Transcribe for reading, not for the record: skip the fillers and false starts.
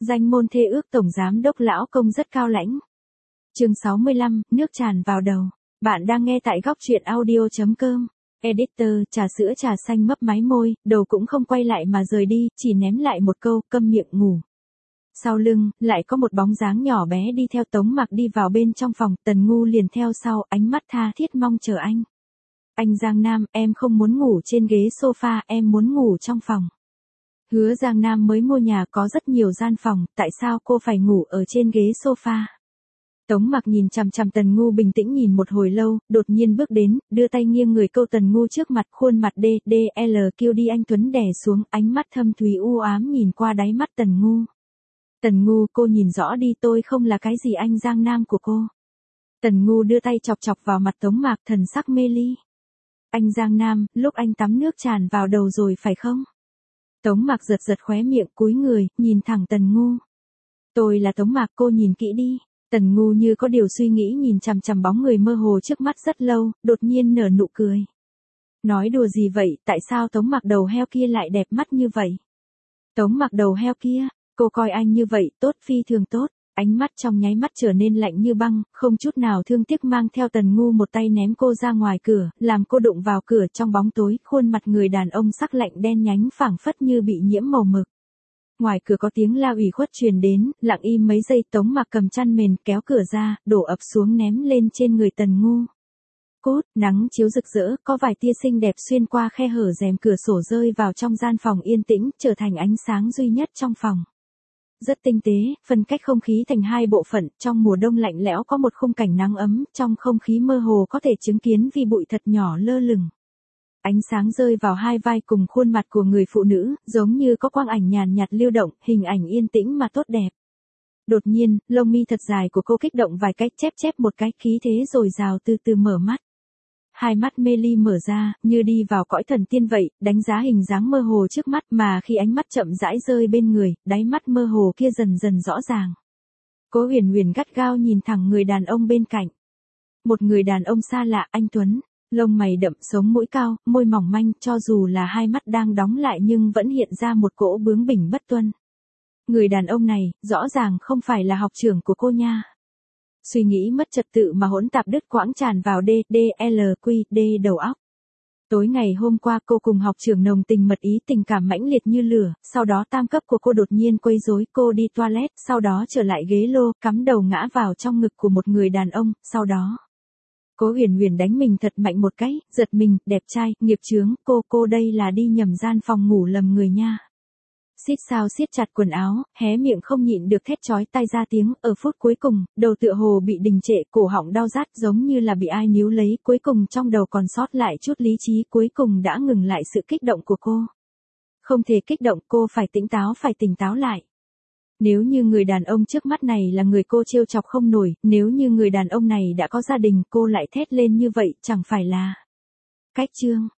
Danh môn thê ước tổng giám đốc lão công rất cao lãnh. Chương 65, nước tràn vào đầu. Bạn đang nghe tại góc truyện audio.com. Editor, trà sữa trà xanh mấp máy môi, đầu cũng không quay lại mà rời đi, chỉ ném lại một câu, câm miệng ngủ. Sau lưng, lại có một bóng dáng nhỏ bé đi theo Tống Mặc đi vào bên trong phòng, Tần Ngu liền theo sau, ánh mắt tha thiết mong chờ anh. Anh Giang Nam, em không muốn ngủ trên ghế sofa, em muốn ngủ trong phòng. Hứa Giang Nam mới mua nhà có rất nhiều gian phòng, tại sao cô phải ngủ ở trên ghế sofa? Tống Mặc nhìn chằm chằm Tần Ngu bình tĩnh nhìn một hồi lâu, đột nhiên bước đến, đưa tay nghiêng người câu Tần Ngu trước mặt, khuôn mặt DDL đi anh Tuấn đè xuống, ánh mắt thâm thúy u ám nhìn qua đáy mắt Tần Ngu. Tần Ngu, cô nhìn rõ đi, tôi không là cái gì anh Giang Nam của cô. Tần Ngu đưa tay chọc chọc vào mặt Tống Mặc, thần sắc mê ly. Anh Giang Nam, lúc anh tắm nước tràn vào đầu rồi phải không? Tống Mặc giật giật khóe miệng, cúi người, nhìn thẳng Tần Ngu. Tôi là Tống Mặc, cô nhìn kỹ đi. Tần Ngu như có điều suy nghĩ nhìn chằm chằm bóng người mơ hồ trước mắt rất lâu, đột nhiên nở nụ cười. Nói đùa gì vậy, tại sao Tống Mặc đầu heo kia lại đẹp mắt như vậy? Tống Mặc đầu heo kia, cô coi anh như vậy, tốt phi thường tốt. Ánh mắt trong nháy mắt trở nên lạnh như băng, không chút nào thương tiếc mang theo Tần Ngu một tay ném cô ra ngoài cửa, làm cô đụng vào cửa trong bóng tối, khuôn mặt người đàn ông sắc lạnh đen nhánh phảng phất như bị nhiễm màu mực. Ngoài cửa có tiếng la ủy khuất truyền đến, lặng im mấy giây Tống Mặc cầm chăn mền kéo cửa ra, đổ ập xuống ném lên trên người Tần Ngu. Cốt, nắng chiếu rực rỡ, có vài tia xinh đẹp xuyên qua khe hở rèm cửa sổ rơi vào trong gian phòng yên tĩnh, trở thành ánh sáng duy nhất trong phòng. Rất tinh tế, phân cách không khí thành hai bộ phận, trong mùa đông lạnh lẽo có một khung cảnh nắng ấm, trong không khí mơ hồ có thể chứng kiến vi bụi thật nhỏ lơ lửng. Ánh sáng rơi vào hai vai cùng khuôn mặt của người phụ nữ, giống như có quang ảnh nhàn nhạt lưu động, hình ảnh yên tĩnh mà tốt đẹp. Đột nhiên, lông mi thật dài của cô kích động vài cách, chép một cái, khí thế dồi dào từ từ mở mắt. Hai mắt mê ly mở ra, như đi vào cõi thần tiên vậy, đánh giá hình dáng mơ hồ trước mắt, mà khi ánh mắt chậm rãi rơi bên người, đáy mắt mơ hồ kia dần dần rõ ràng. Cố Huyền Huyền gắt gao nhìn thẳng người đàn ông bên cạnh. Một người đàn ông xa lạ, anh Tuấn, lông mày đậm, sống mũi cao, môi mỏng manh, cho dù là hai mắt đang đóng lại nhưng vẫn hiện ra một cỗ bướng bỉnh bất tuân. Người đàn ông này, rõ ràng không phải là học trưởng của cô nha. Suy nghĩ mất trật tự mà hỗn tạp đứt quãng tràn vào DDLQD đầu óc. Tối ngày hôm qua cô cùng học trưởng nồng tình mật ý, tình cảm mãnh liệt như lửa, sau đó tam cấp của cô đột nhiên quấy rối, cô đi toilet, sau đó trở lại ghế lô, cắm đầu ngã vào trong ngực của một người đàn ông, sau đó. Cố Huyền Huyền đánh mình thật mạnh một cái, giật mình, đẹp trai, nghiệp chướng, cô đây là đi nhầm gian phòng ngủ lầm người nha. Xít sao siết chặt quần áo, hé miệng không nhịn được thét chói tai ra tiếng, ở phút cuối cùng, đầu tựa hồ bị đình trệ, cổ họng đau rát giống như là bị ai níu lấy, cuối cùng trong đầu còn sót lại chút lý trí, cuối cùng đã ngừng lại sự kích động của cô. Không thể kích động, cô phải tỉnh táo lại. Nếu như người đàn ông trước mắt này là người cô trêu chọc không nổi, nếu như người đàn ông này đã có gia đình, cô lại thét lên như vậy, chẳng phải là. Cách chương.